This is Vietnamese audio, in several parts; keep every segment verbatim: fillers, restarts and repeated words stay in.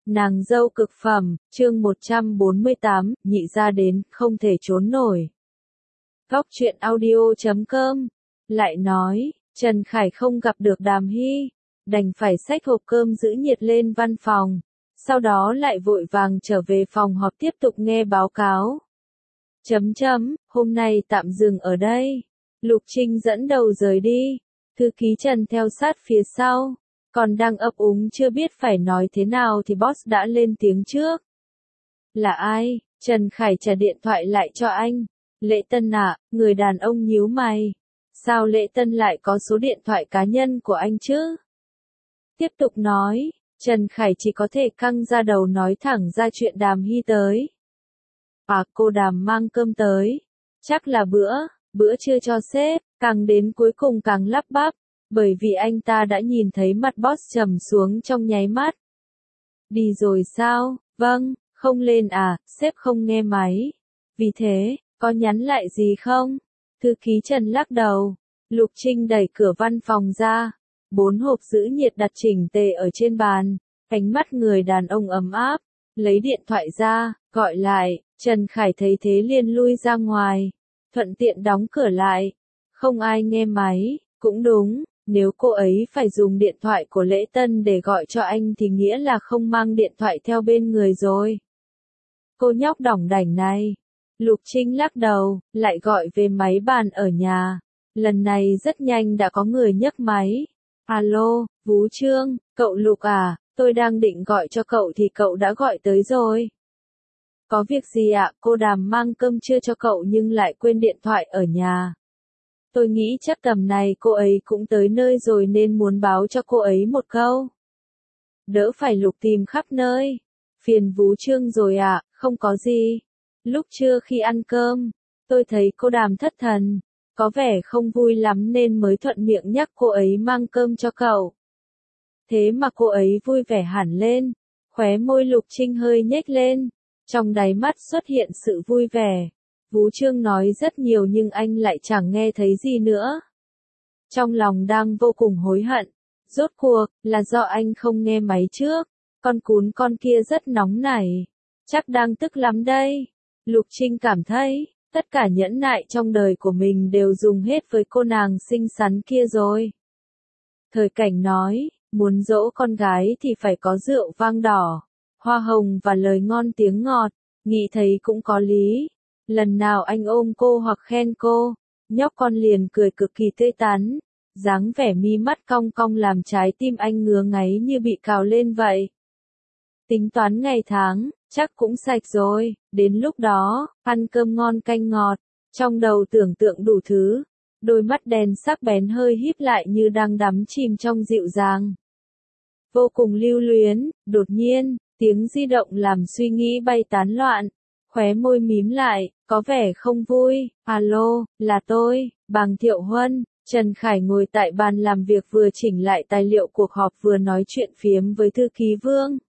Nàng dâu cực phẩm, chương một trăm bốn mươi tám, nhị ra đến, không thể trốn nổi. Góc truyện audio chấm com lại nói, Trần Khải không gặp được Đàm Hy, đành phải xách hộp cơm giữ nhiệt lên văn phòng, sau đó lại vội vàng trở về phòng họp tiếp tục nghe báo cáo. Chấm chấm, hôm nay tạm dừng ở đây. Lục Trinh dẫn đầu rời đi, thư ký Trần theo sát phía sau, còn đang ấp úng chưa biết phải nói thế nào thì boss đã lên tiếng trước. Là ai? Trần Khải trả điện thoại lại cho anh. Lễ Tân ạ, à, người đàn ông nhíu mày. Sao Lễ Tân lại có số điện thoại cá nhân của anh chứ? Tiếp tục nói, Trần Khải chỉ có thể căng ra đầu nói thẳng ra chuyện Đàm Hy tới. À, cô Đàm mang cơm tới. Chắc là bữa, bữa trưa cho sếp, càng đến cuối cùng càng lắp bắp, bởi vì anh ta đã nhìn thấy mặt boss trầm xuống trong nháy mắt. Đi rồi sao? Vâng, không lên à, sếp không nghe máy. Vì thế, có nhắn lại gì không? Thư ký Trần lắc đầu. Lục Trinh đẩy cửa văn phòng ra. Bốn hộp giữ nhiệt đặt chỉnh tề ở trên bàn. Ánh mắt người đàn ông ấm áp. Lấy điện thoại ra, gọi lại. Trần Khải thấy thế liền lui ra ngoài. Thuận tiện đóng cửa lại. Không ai nghe máy. Cũng đúng, nếu cô ấy phải dùng điện thoại của Lễ Tân để gọi cho anh thì nghĩa là không mang điện thoại theo bên người rồi. Cô nhóc đỏng đảnh này. Lục Trinh lắc đầu, lại gọi về máy bàn ở nhà. Lần này rất nhanh đã có người nhấc máy. Alo, Vũ Trương, cậu Lục à, tôi đang định gọi cho cậu thì cậu đã gọi tới rồi. Có việc gì ạ? Cô Đàm mang cơm trưa cho cậu nhưng lại quên điện thoại ở nhà. Tôi nghĩ chắc tầm này cô ấy cũng tới nơi rồi nên muốn báo cho cô ấy một câu. Đỡ phải Lục tìm khắp nơi. Phiền Vũ Trương rồi ạ, à, không có gì. Lúc trưa khi ăn cơm, tôi thấy cô Đàm thất thần, có vẻ không vui lắm nên mới thuận miệng nhắc cô ấy mang cơm cho cậu. Thế mà cô ấy vui vẻ hẳn lên, khóe môi Lục Trinh hơi nhếch lên, trong đáy mắt xuất hiện sự vui vẻ. Vũ Trương nói rất nhiều nhưng anh lại chẳng nghe thấy gì nữa. Trong lòng đang vô cùng hối hận. Rốt cuộc, là do anh không nghe máy trước. Con cún con kia rất nóng nảy. Chắc đang tức lắm đây. Lục Trinh cảm thấy, tất cả nhẫn nại trong đời của mình đều dùng hết với cô nàng xinh xắn kia rồi. Thời Cảnh nói, muốn dỗ con gái thì phải có rượu vang đỏ, hoa hồng và lời ngon tiếng ngọt. Nghĩ thấy cũng có lý. Lần nào anh ôm cô hoặc khen cô, nhóc con liền cười cực kỳ tươi tắn, dáng vẻ mi mắt cong cong làm trái tim anh ngứa ngáy như bị cào lên vậy. Tính toán ngày tháng, chắc cũng sạch rồi, đến lúc đó, ăn cơm ngon canh ngọt, trong đầu tưởng tượng đủ thứ, đôi mắt đen sắc bén hơi híp lại như đang đắm chìm trong dịu dàng. Vô cùng lưu luyến, đột nhiên, tiếng di động làm suy nghĩ bay tán loạn. Khóe môi mím lại, có vẻ không vui. Alo, là tôi, Bàng Thiệu Huân. Trần Khải ngồi tại bàn làm việc vừa chỉnh lại tài liệu cuộc họp vừa nói chuyện phiếm với thư ký Vương.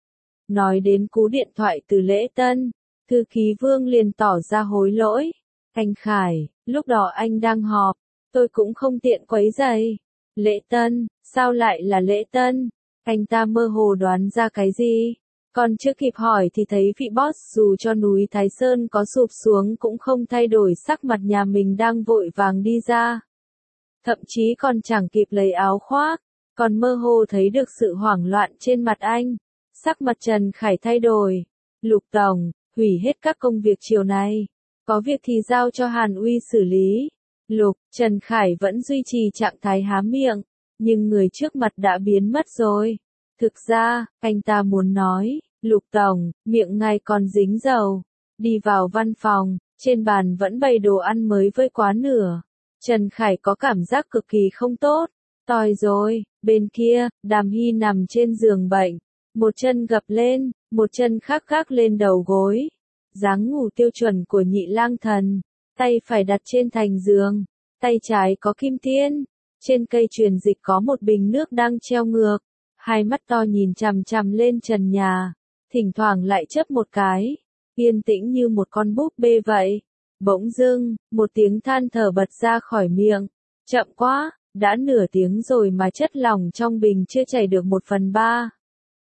Nói đến cú điện thoại từ Lễ Tân, thư ký Vương liền tỏ ra hối lỗi. Anh Khải, lúc đó anh đang họp, tôi cũng không tiện quấy rầy. Lễ Tân, sao lại là Lễ Tân? Anh ta mơ hồ đoán ra cái gì? Còn chưa kịp hỏi thì thấy vị boss dù cho núi Thái Sơn có sụp xuống cũng không thay đổi sắc mặt nhà mình đang vội vàng đi ra. Thậm chí còn chẳng kịp lấy áo khoác, còn mơ hồ thấy được sự hoảng loạn trên mặt anh. Sắc mặt Trần Khải thay đổi. Lục Tổng, hủy hết các công việc chiều nay. Có việc thì giao cho Hàn Uy xử lý. Lục, Trần Khải vẫn duy trì trạng thái há miệng, nhưng người trước mặt đã biến mất rồi. Thực ra, anh ta muốn nói, Lục Tổng, miệng ngài còn dính dầu. Đi vào văn phòng, trên bàn vẫn bày đồ ăn mới vơi quá nửa. Trần Khải có cảm giác cực kỳ không tốt. Tòi rồi, bên kia, Đàm Hy nằm trên giường bệnh. Một chân gập lên, một chân khác gác lên đầu gối. Dáng ngủ tiêu chuẩn của nhị lang thần. Tay phải đặt trên thành giường. Tay trái có kim tiêm. Trên cây truyền dịch có một bình nước đang treo ngược. Hai mắt to nhìn chằm chằm lên trần nhà, thỉnh thoảng lại chớp một cái, yên tĩnh như một con búp bê vậy. Bỗng dưng, một tiếng than thở bật ra khỏi miệng. Chậm quá, đã nửa tiếng rồi mà chất lỏng trong bình chưa chảy được một phần ba.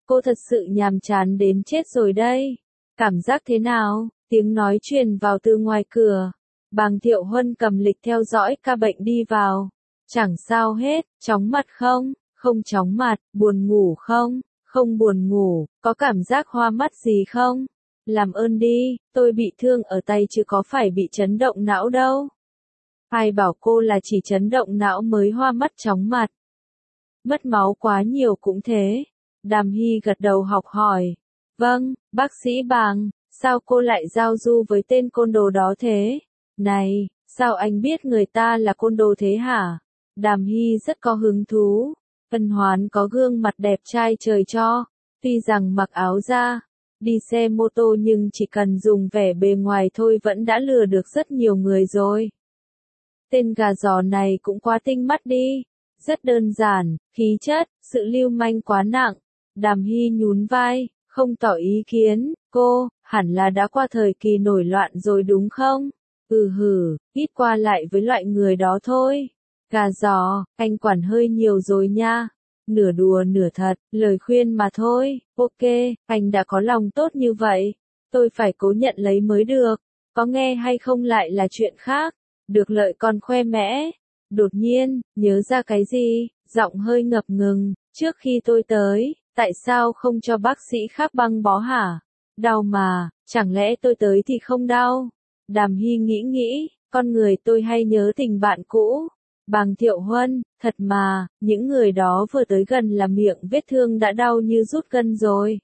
cô thật sự nhàm chán đến chết rồi đây. Cảm giác thế nào? Tiếng nói truyền vào từ ngoài cửa. Bàng Thiệu Huân cầm lịch theo dõi ca bệnh đi vào. Chẳng sao hết, chóng mặt không? Không chóng mặt, buồn ngủ không? Không buồn ngủ, có cảm giác hoa mắt gì không? Làm ơn đi, tôi bị thương ở tay chứ có phải bị chấn động não đâu. Ai bảo cô là chỉ chấn động não mới hoa mắt chóng mặt. Mất máu quá nhiều cũng thế. Đàm Hy gật đầu học hỏi. Vâng, bác sĩ Bàng, sao cô lại giao du với tên côn đồ đó thế? Này, sao anh biết người ta là côn đồ thế hả? Đàm Hy rất có hứng thú. Ân Hoán có gương mặt đẹp trai trời cho. Tuy rằng mặc áo da, đi xe mô tô nhưng chỉ cần dùng vẻ bề ngoài thôi vẫn đã lừa được rất nhiều người rồi. Tên gà giò này cũng quá tinh mắt đi. Rất đơn giản, khí chất, sự lưu manh quá nặng. Đàm Hy nhún vai, không tỏ ý kiến. Cô, hẳn là đã qua thời kỳ nổi loạn rồi đúng không? Ừ hử, ít qua lại với loại người đó thôi. Gà giò, anh quản hơi nhiều rồi nha. Nửa đùa nửa thật, lời khuyên mà thôi. Ok, anh đã có lòng tốt như vậy. Tôi phải cố nhận lấy mới được. Có nghe hay không lại là chuyện khác. Được lợi còn khoe mẽ. Đột nhiên, nhớ ra cái gì, giọng hơi ngập ngừng. Trước khi tôi tới, tại sao không cho bác sĩ khác băng bó hả? Đau mà, chẳng lẽ tôi tới thì không đau? Đàm Hy nghĩ nghĩ, con người tôi hay nhớ tình bạn cũ. Bàng Thiệu Huân, thật mà, những người đó vừa tới gần là miệng vết thương đã đau như rút gân rồi.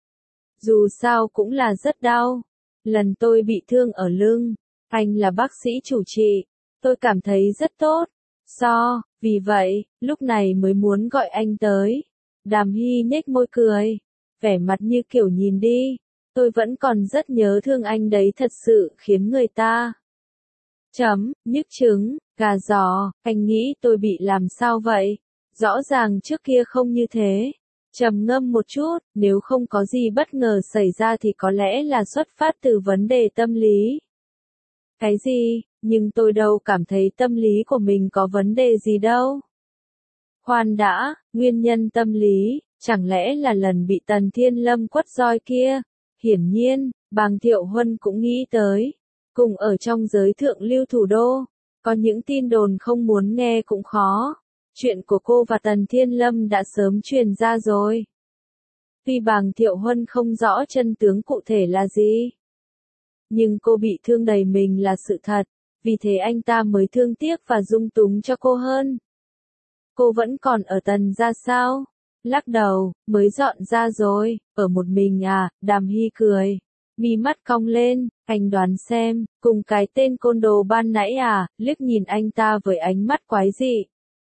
Dù sao cũng là rất đau. Lần tôi bị thương ở lưng, anh là bác sĩ chủ trị, tôi cảm thấy rất tốt. So, vì vậy, lúc này mới muốn gọi anh tới. Đàm Hy nhếch môi cười, vẻ mặt như kiểu nhìn đi, tôi vẫn còn rất nhớ thương anh đấy, thật sự khiến người ta chấm, nhức trứng, gà giò, anh nghĩ tôi bị làm sao vậy? Rõ ràng trước kia không như thế. Trầm ngâm một chút, nếu không có gì bất ngờ xảy ra thì có lẽ là xuất phát từ vấn đề tâm lý. Cái gì? Nhưng tôi đâu cảm thấy tâm lý của mình có vấn đề gì đâu. Khoan đã, nguyên nhân tâm lý, chẳng lẽ là lần bị Tần Thiên Lâm quất roi kia? Hiển nhiên, Bàng Thiệu Huân cũng nghĩ tới. Cùng ở trong giới thượng lưu thủ đô, có những tin đồn không muốn nghe cũng khó. Chuyện của cô và Tần Thiên Lâm đã sớm truyền ra rồi. Tuy Bàng Thiệu Huân không rõ chân tướng cụ thể là gì, nhưng cô bị thương đầy mình là sự thật, vì thế anh ta mới thương tiếc và dung túng cho cô hơn. Cô vẫn còn ở Tần gia sao? Lắc đầu, mới dọn ra rồi, ở một mình à? Đàm Hy cười, mi mắt cong lên, anh đoán xem, cùng cái tên côn đồ ban nãy à? Liếc nhìn anh ta với ánh mắt quái dị.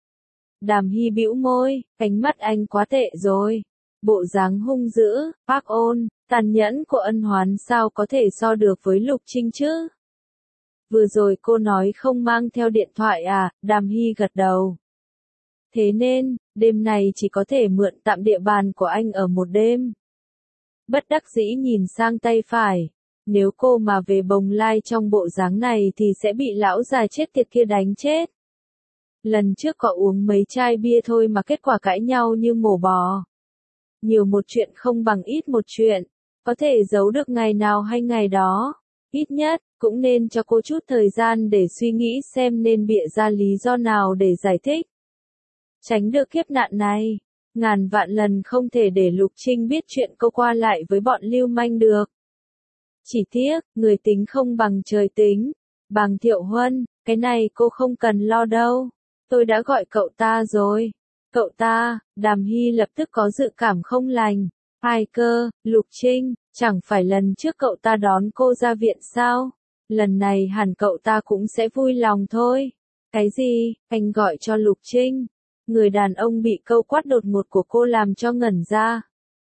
Đàm Hy bĩu môi, ánh mắt anh quá tệ rồi. Bộ dáng hung dữ, ác ôn, tàn nhẫn của Ân Hoán sao có thể so được với Lục Trinh chứ? Vừa rồi cô nói không mang theo điện thoại à? Đàm Hy gật đầu. Thế nên, đêm này chỉ có thể mượn tạm địa bàn của anh ở một đêm. Bất đắc dĩ nhìn sang tay phải. Nếu cô mà về Bồng Lai trong bộ dáng này thì sẽ bị lão già chết tiệt kia đánh chết. Lần trước có uống mấy chai bia thôi mà kết quả cãi nhau như mổ bò. Nhiều một chuyện không bằng ít một chuyện. Có thể giấu được ngày nào hay ngày đó. Ít nhất, cũng nên cho cô chút thời gian để suy nghĩ xem nên bịa ra lý do nào để giải thích. Tránh được kiếp nạn này. Ngàn vạn lần không thể để Lục Trinh biết chuyện cô qua lại với bọn lưu manh được. Chỉ tiếc, người tính không bằng trời tính. Bàng Thiệu Huân, cái này cô không cần lo đâu. Tôi đã gọi cậu ta rồi. Cậu ta, Đàm Hy lập tức có dự cảm không lành. Ai cơ, Lục Trinh, chẳng phải lần trước cậu ta đón cô ra viện sao? Lần này hẳn cậu ta cũng sẽ vui lòng thôi. Cái gì, anh gọi cho Lục Trinh? Người đàn ông bị câu quát đột ngột của cô làm cho ngẩn ra.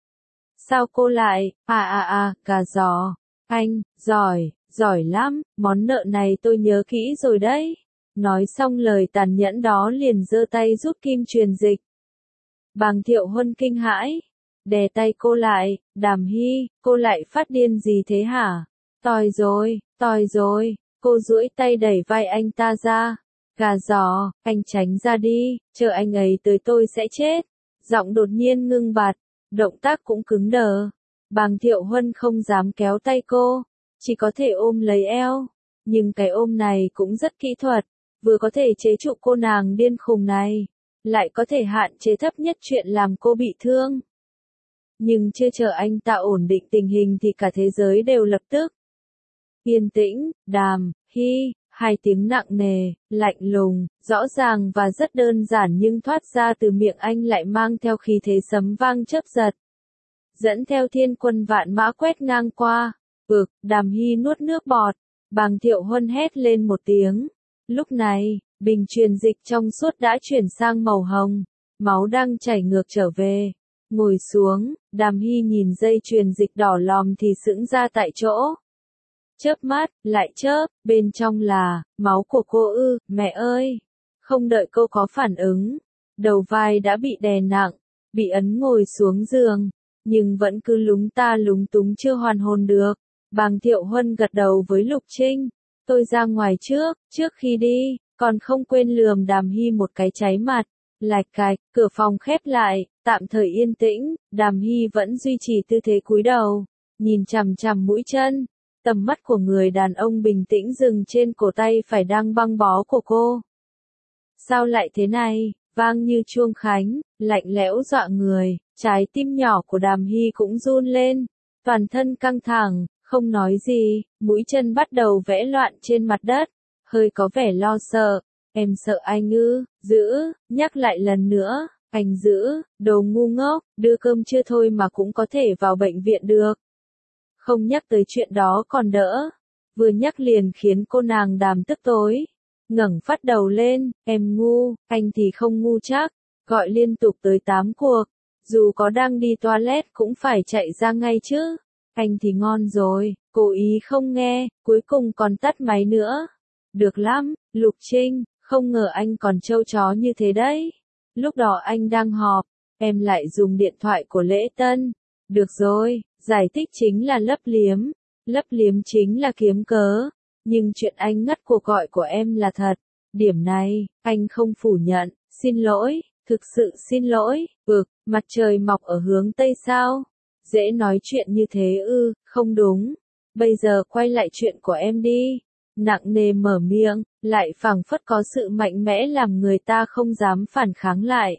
Sao cô lại, à à à, gà giò. Anh, giỏi, giỏi lắm, món nợ này tôi nhớ kỹ rồi đấy. Nói xong lời tàn nhẫn đó liền giơ tay rút kim truyền dịch. Bàng Thiệu Huân kinh hãi, đè tay cô lại. Đàm Hy, cô lại phát điên gì thế hả? Tòi rồi, tòi rồi. Cô duỗi tay đẩy vai anh ta ra. Gà giò, anh tránh ra đi, chờ anh ấy tới tôi sẽ chết. Giọng đột nhiên ngưng bặt. động tác cũng cứng đờ. Bàng Thiệu Huân không dám kéo tay cô, chỉ có thể ôm lấy eo, nhưng cái ôm này cũng rất kỹ thuật, vừa có thể chế trụ cô nàng điên khùng này, lại có thể hạn chế thấp nhất chuyện làm cô bị thương. Nhưng chưa chờ anh ta ổn định tình hình thì cả thế giới đều lập tức yên tĩnh. Đàm Hy, hai tiếng nặng nề, lạnh lùng, rõ ràng và rất đơn giản nhưng thoát ra từ miệng anh lại mang theo khí thế sấm vang chớp giật. Dẫn theo thiên quân vạn mã quét ngang qua. Ực, Đàm Hy nuốt nước bọt. Bàng Thiệu Huân hét lên một tiếng. Lúc này, bình truyền dịch trong suốt đã chuyển sang màu hồng. Máu đang chảy ngược trở về. Ngồi xuống, Đàm Hy nhìn dây truyền dịch đỏ lòm thì sững ra tại chỗ. Chớp mắt, lại chớp, bên trong là, máu của cô ư, mẹ ơi. Không đợi cô có phản ứng. Đầu vai đã bị đè nặng, bị ấn ngồi xuống giường. Nhưng vẫn cứ lúng ta lúng túng chưa hoàn hồn được. Bàng Thiệu Huân gật đầu với Lục Trinh. Tôi ra ngoài trước, trước khi đi, còn không quên lườm Đàm Hy một cái cháy mặt. Lạch cạch, cửa phòng khép lại, tạm thời yên tĩnh, Đàm Hy vẫn duy trì tư thế cúi đầu, nhìn chằm chằm mũi chân. Tầm mắt của người đàn ông bình tĩnh dừng trên cổ tay phải đang băng bó của cô. Sao lại thế này, vang như chuông khánh, lạnh lẽo dọa người, trái tim nhỏ của Đàm Hy cũng run lên, toàn thân căng thẳng, không nói gì, mũi chân bắt đầu vẽ loạn trên mặt đất, hơi có vẻ lo sợ. Em sợ anh ư, giữ, nhắc lại lần nữa, anh giữ, đồ ngu ngốc, đưa cơm chưa thôi mà cũng có thể vào bệnh viện được. Không nhắc tới chuyện đó còn đỡ, vừa nhắc liền khiến cô nàng Đàm tức tối. Ngẩng phát đầu lên, em ngu, anh thì không ngu chắc, gọi liên tục tới tám cuộc, dù có đang đi toilet cũng phải chạy ra ngay chứ. Anh thì ngon rồi, cố ý không nghe, cuối cùng còn tắt máy nữa. Được lắm, Lục Trinh, không ngờ anh còn trâu chó như thế đấy. Lúc đó anh đang họp, em lại dùng điện thoại của Lễ Tân. Được rồi, giải thích chính là lấp liếm, lấp liếm chính là kiếm cớ. Nhưng chuyện anh ngắt cuộc gọi của em là thật. Điểm này, anh không phủ nhận, xin lỗi, thực sự xin lỗi. Ực, mặt trời mọc ở hướng Tây sao? Dễ nói chuyện như thế ư, không đúng. Bây giờ quay lại chuyện của em đi. Nặng nề mở miệng, lại phảng phất có sự mạnh mẽ làm người ta không dám phản kháng lại.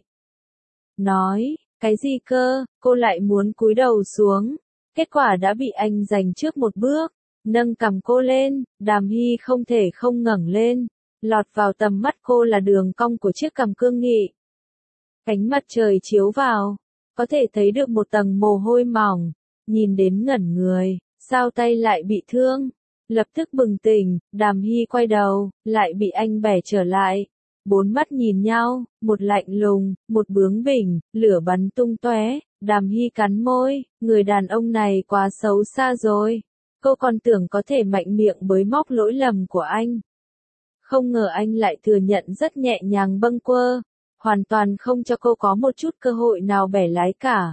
Nói, cái gì cơ, cô lại muốn cúi đầu xuống. Kết quả đã bị anh giành trước một bước. Nâng cằm cô lên, Đàm Hy không thể không ngẩng lên. Lọt vào tầm mắt cô là đường cong của chiếc cằm cương nghị. Ánh mặt trời chiếu vào, có thể thấy được một tầng mồ hôi mỏng. Nhìn đến ngẩn người, sao tay lại bị thương? Lập tức bừng tỉnh, Đàm Hy quay đầu, lại bị anh bẻ trở lại. Bốn mắt nhìn nhau, một lạnh lùng, một bướng bỉnh, lửa bắn tung tóe. Đàm Hy cắn môi, người đàn ông này quá xấu xa rồi. Cô còn tưởng có thể mạnh miệng bới móc lỗi lầm của anh. Không ngờ anh lại thừa nhận rất nhẹ nhàng bâng quơ, hoàn toàn không cho cô có một chút cơ hội nào bẻ lái cả.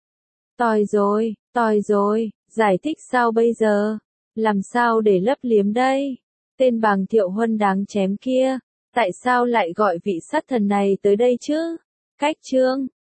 Tòi rồi, tòi rồi, giải thích sao bây giờ? Làm sao để lấp liếm đây? Tên Bàng Thiệu Huân đáng chém kia, tại sao lại gọi vị sát thần này tới đây chứ? Cách chương